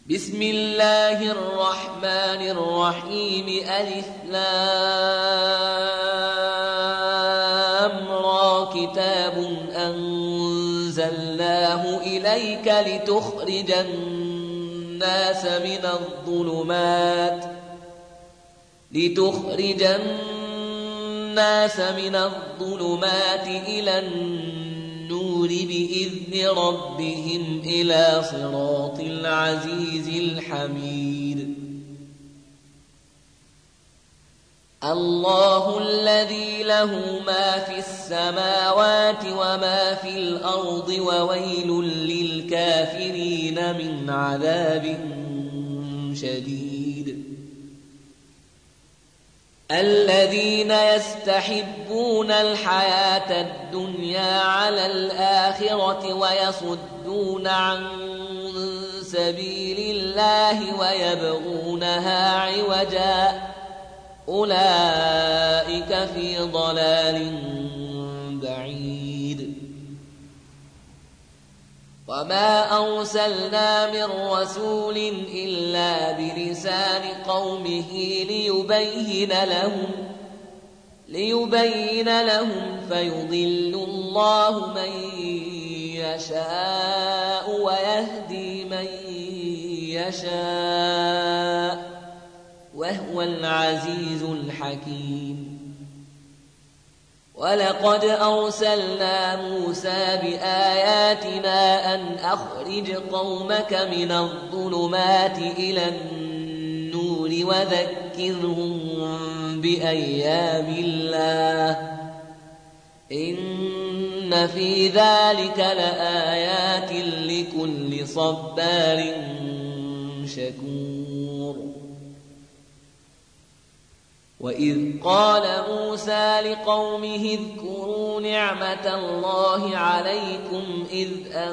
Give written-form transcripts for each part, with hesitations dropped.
بسم الله الرحمن الرحيم ألف لام را كتاب أنزلناه إليك لتخرج الناس من الظلمات إلى النور بإذن ربهم إلى صراط العزيز الحميد الله الذي له ما في السماوات وما في الأرض وويل للكافرين من عذاب شديد الذين يستحبون الحياة الدنيا على الآخرة ويصدون عن سبيل الله ويبغونها عوجا أولئك في ضلال بعيد وما أرسلنا من رسول إلا بلسان قومه ليبين لهم فيضل الله من يشاء ويهدي من يشاء وهو العزيز الحكيم ولقد أرسلنا موسى بآياتنا أن أخرج قومك من الظلمات إلى النور وذكرهم بأيام الله إن في ذلك لآيات لكل صبار شكور وإذ قال موسى لقومه اذكروا نعمة الله عليكم إذ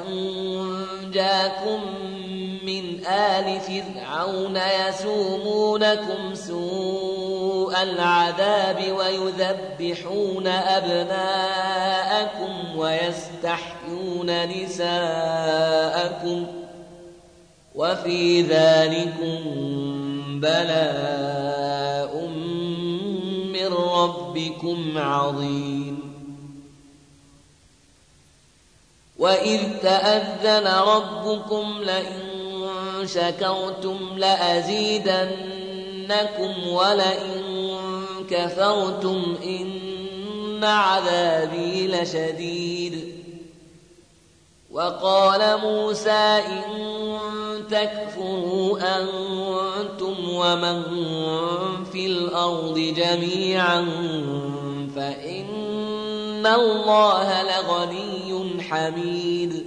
أنجاكم من آل فرعون يسومونكم سوء العذاب ويذبحون أبناءكم ويستحيون نساءكم وفي ذلكم بلاء من ربكم عظيم وإذ تأذن ربكم لئن شكرتم لأزيدنكم ولئن كفرتم إن عذابي لشديد وقال موسى إن تكفروا أنتم ومن في الأرض جميعا فإن الله لغني حميد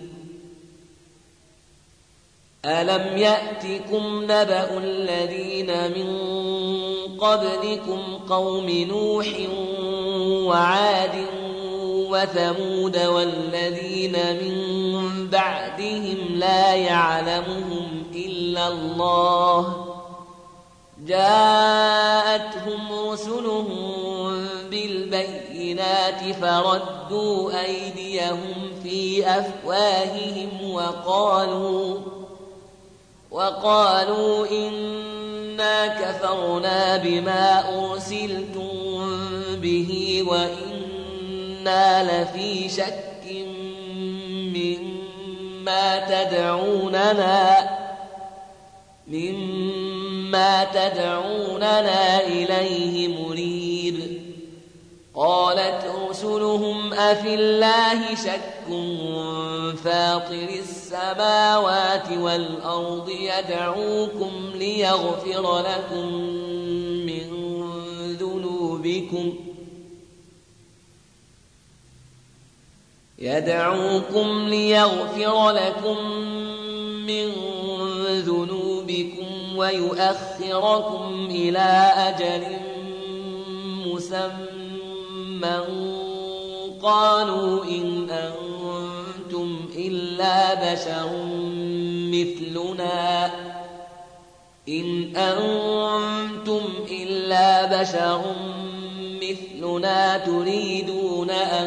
ألم يأتكم نبأ الذين من قبلكم قوم نوح وعاد وثمود والذين من بعدهم لا يعلمهم إلا الله جاءتهم رسلهم بالبينات فردوا أيديهم في أفواههم وقالوا إنا كفرنا بما أرسلتم به وإنا لفي شك مما تدعوننا إليه مريب قالت رسلهم أفي الله شك فاطر السماوات والأرض يدعوكم ليغفر لكم من ذنوبكم ويؤخركم إلى أجل مسمى قالوا إن أنتم إلا بشر مثلنا تريدون أن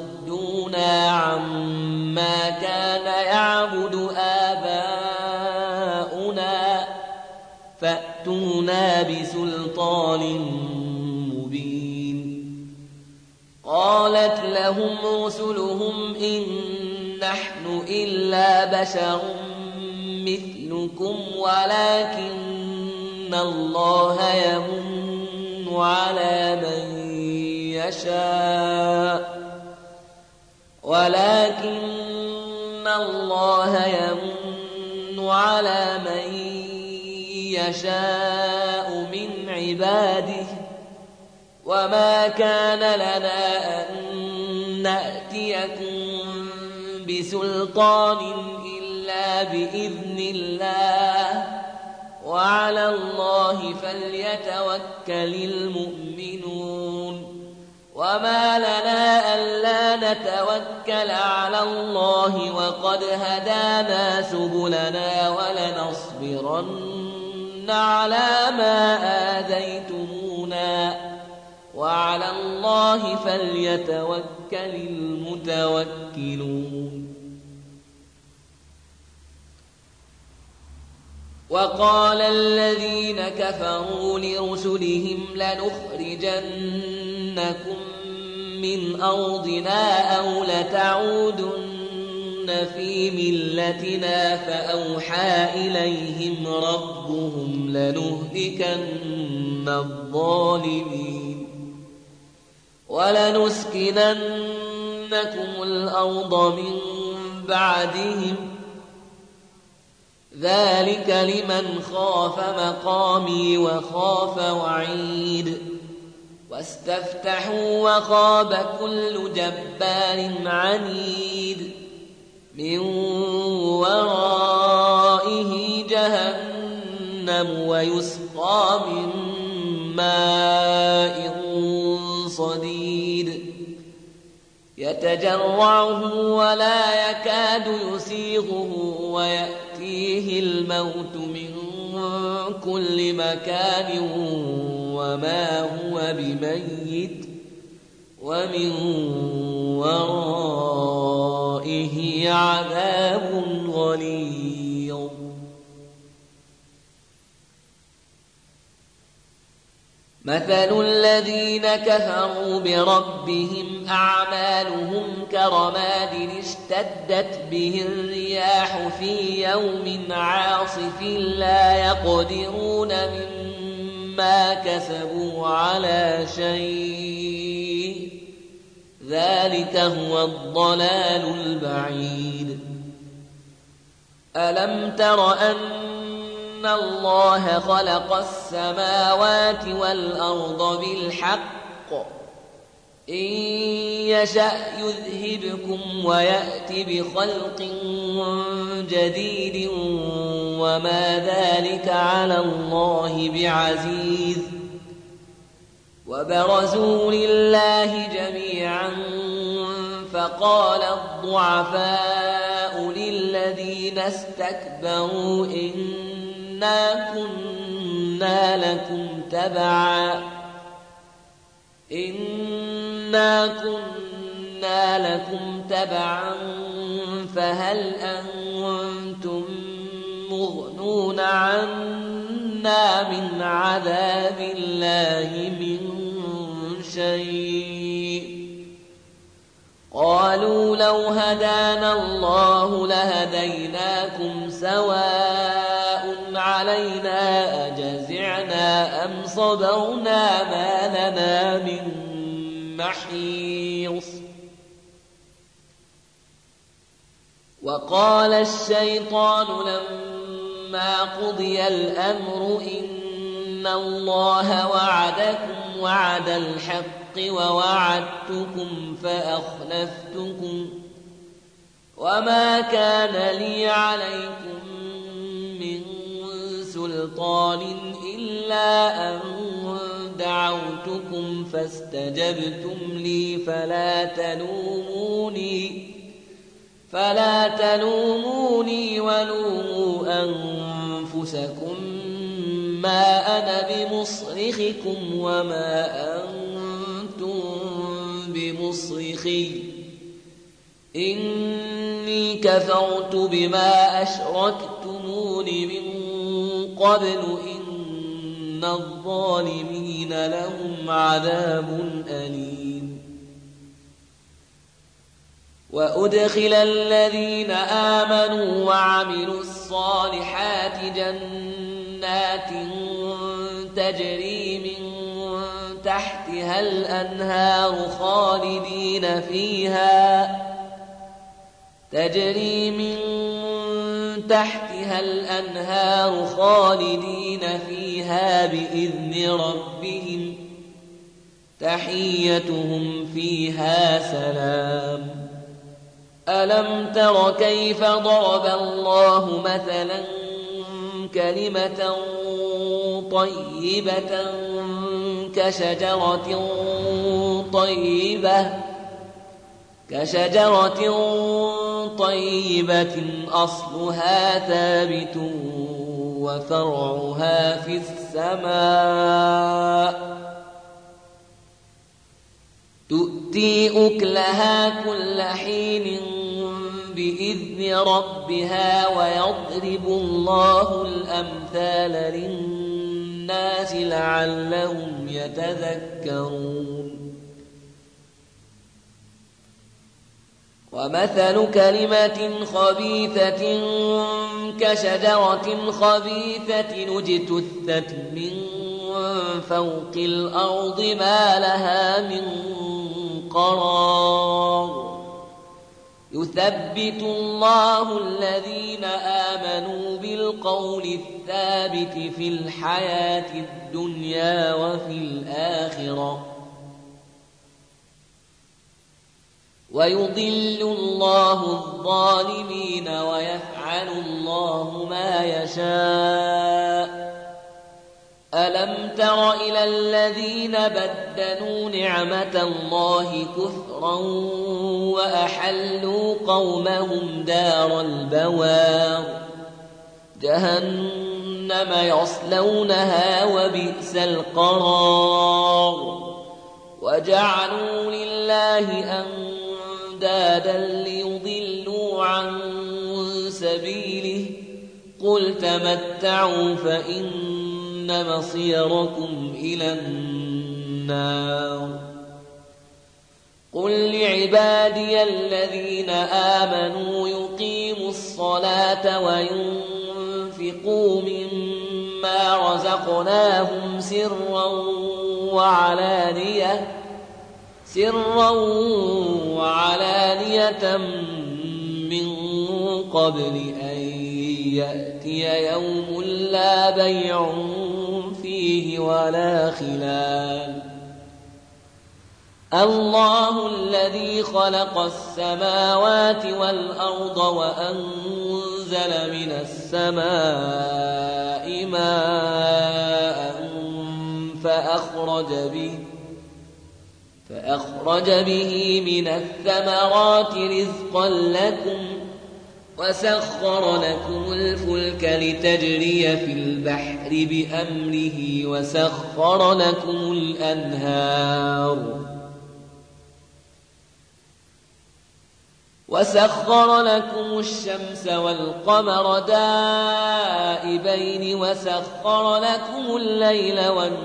تصدونا عما كان يعبد آباؤنا فأتونا بسلطان مبين. قالت لهم رسلهم إن نحن إلا بشر مثلكم ولكن الله يمن على من يشاء من عباده وما كان لنا أن نأتيكم بسلطان إلا بإذن الله وعلى الله فليتوكل المؤمنون. وما لنا ألا نتوكل على الله وقد هدانا سبلنا ولنصبرن على ما آذيتمونا وعلى الله فليتوكل المتوكلون. وقال الذين كفروا لرسلهم لنخرجنكم من أرضنا أو لتعودن في ملتنا فأوحى إليهم ربهم لنهلكن الظالمين ولنسكننكم الأرض من بعدهم ذلك لمن خاف مقامي وخاف وعيد. واستفتحوا وخاب كل جبار عنيد من ورائه جهنم ويسقى من ماء صديد يتجرعه ولا يكاد يسيغه ويأتيه الموت من كل مكان وما هو بميت ومن ورائه عذاب غليظ. مثل الذين كفروا بربهم أعمالهم كرماد اشتدت به الرياح في يوم عاصف لا يقدرون مما كسبوا على شيء ذلك هو الضلال البعيد. ألم تر أن الله خلق السماوات والأرض بالحق إن يشأ يذهبكم ويأتي بخلق جديد وما ذلك على الله بعزيز. وبرزوا لله جميعا فقال الضعفاء للذين استكبروا إنا كنا لكم تبعا فهل أنتم مغنون عنا من عذاب الله من شيء. قالوا لو هدانا الله لهديناكم سواء علينا أجزعنا أم صبرنا ما لنا من محيص. وقال الشيطان لما قضي الأمر إن الله وعدكم وعد الحق ووعدتكم فأخلفتكم وما كان لي عليكم من سلطان إلا أن دعوتكم فاستجبتم لي فلا تلوموني ولوموا أنفسكم ما أنا بمصرخكم وما أنتم بمصرخي إني كفرت بما أشركتمون من قبل إن إن الظالمين لهم عذاب أليم وأدخل الذين آمنوا وعملوا الصالحات جنات تجري من تحتها الأنهار خالدين فيها بإذن ربهم تحيتهم فيها سلام ألم تر كيف ضرب الله مثلا كلمة طيبة كشجرة طيبة أصلها ثابت وفرعها في السماء تؤتي أكلها كل حين بإذن ربها ويضرب الله الأمثال للناس لعلهم يتذكرون ومثل كلمة خبيثة كشجرة خبيثة اجتثت من فوق الأرض ما لها من قرار يثبت الله الذين آمنوا بالقول الثابت في الحياة الدنيا وفي الآخرة ويضل الله الظالمين ويفعل الله ما يشاء ألم تر إلى الذين بدلوا نعمة الله كفرا وأحلوا قومهم دار البوار جهنم يصلونها وبئس القرار وجعلوا لله أندادا ليضلوا عن سبيله قل تمتعوا فإن مصيركم إلى النار قل لعبادي الذين آمنوا يقيموا الصلاة وينفقوا مما رزقناهم سرا وعلانية من قبل أن يأتي يوم لا بيع فيه ولا خلال الله الذي خلق السماوات والأرض وأنزل من السماء ماء فأخرج به من الثمرات رزقا لكم وسخر لكم الفلك لتجري في البحر بأمره وسخر لكم الأنهار وسخر لكم الشمس والقمر دائبين وسخر لكم الليل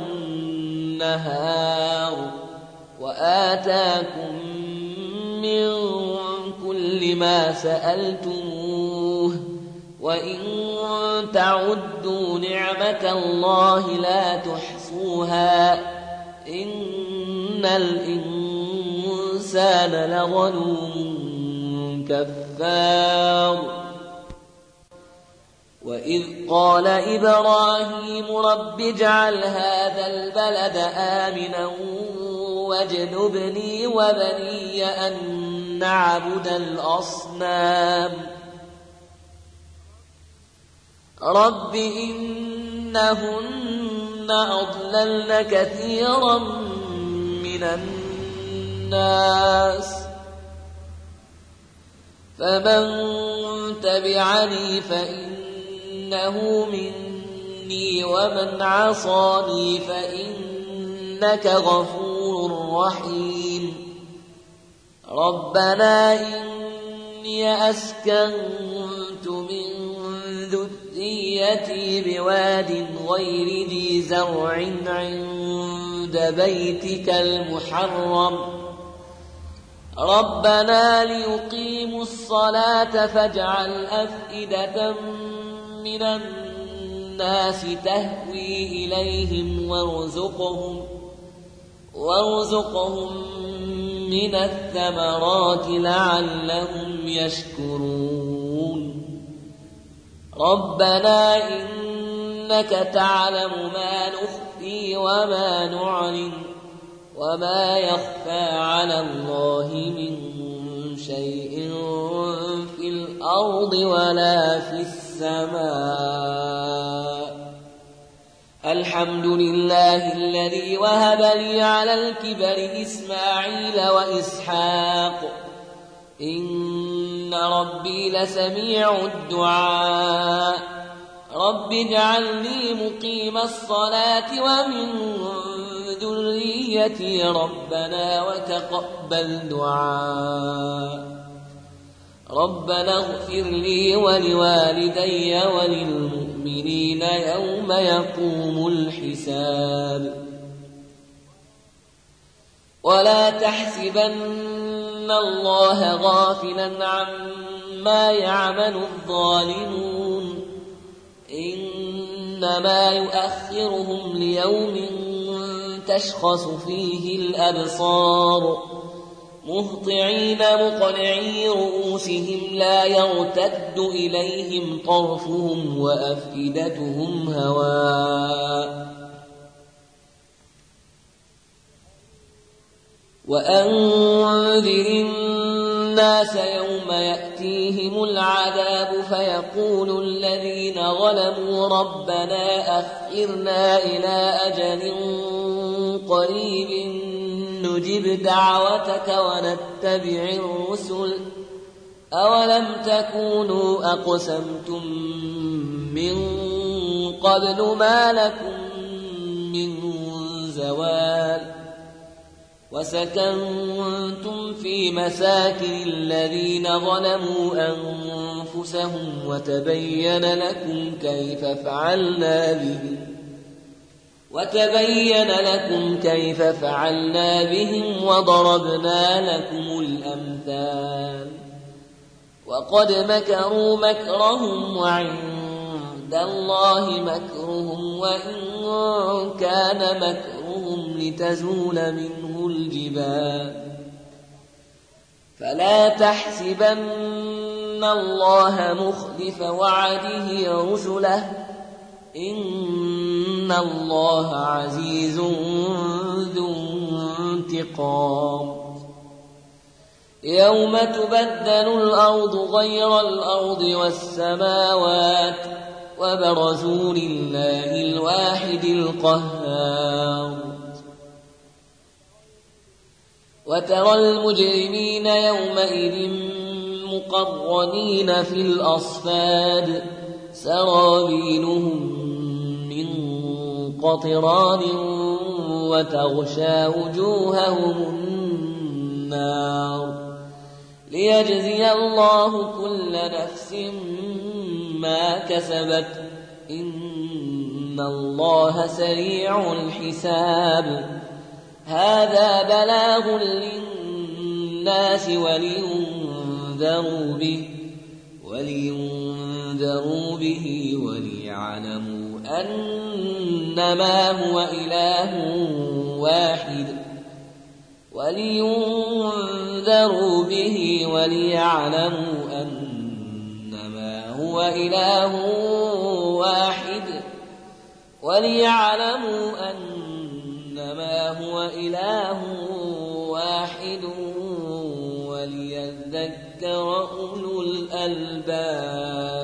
والنهار وآتاكم من كل ما سألتموه وإن تعدوا نعمة الله لا تحصوها إن الإنسان لظلوم كفار وإذ قال إبراهيم رب اجعل هذا البلد آمنا واجنبني وبني أن نعبد الأصنام رب إنهن أضللن كثيرا من الناس فمن تبعني فإنه مني ومن عصاني فإنك غفور رحيم ربنا إني أسكنت من ذريتي بواد غير ذي زرع عند بيتك المحرم ربنا ليقيموا الصلاة فاجعل أفئدة من الناس تهوي إليهم وارزقهم من الثمرات لعلهم يشكرون ربنا إنك تعلم ما نخفي وما نعلن وما يخفى على الله من شيء في الأرض ولا في السماء الحمد لله الذي وهب لي على الكبر إسماعيل وإسحاق إن ربي لسميع الدعاء رب اجعلني مقيم الصلاة ومن ذريتي ربنا وتقبل دعاء ربنا اغفر لي ولوالدي وللمؤمنين يوم يقوم الحساب ولا تحسبن الله غافلا عما يعمل الظالمون إنما يؤخرهم ليوم تشخص فيه الأبصار مهطعين مقنعي رؤوسهم لا يرتد إليهم طرفهم وأفئدتهم هواء وأنذر الناس يوم يأتيهم العذاب فيقول الذين ظلموا ربنا أخرنا إلى أجل قريب نجب دعوتك ونتبع الرسل أولم تكونوا أقسمتم من قبل ما لكم من زوال وسكنتم في مساكن الذين ظلموا أنفسهم وتبين لكم كيف فعلنا بهم وضربنا لكم الأمثال وقد مكروا مكرهم وعند الله مكرهم وإن كان مكرهم لتزول منه الجبال فلا تحسبن الله مخلف وعده رسله إن الله عزيز ذو انتقام يوم تبدل الأرض غير الأرض والسماوات وبرزوا لله الواحد القهار وترى المجرمين يومئذ مقرنين في الأصفاد سرابيلهم من قطران وتغشى وجوههم النار ليجزي الله كل نفس ما كسبت إن الله سريع الحساب هذا بلاغ للناس ولينذروا به وليعلموا أنما هو إله واحد ولينذروا به وليعلموا أنما هو إله واحد وليذكر أولو الألباب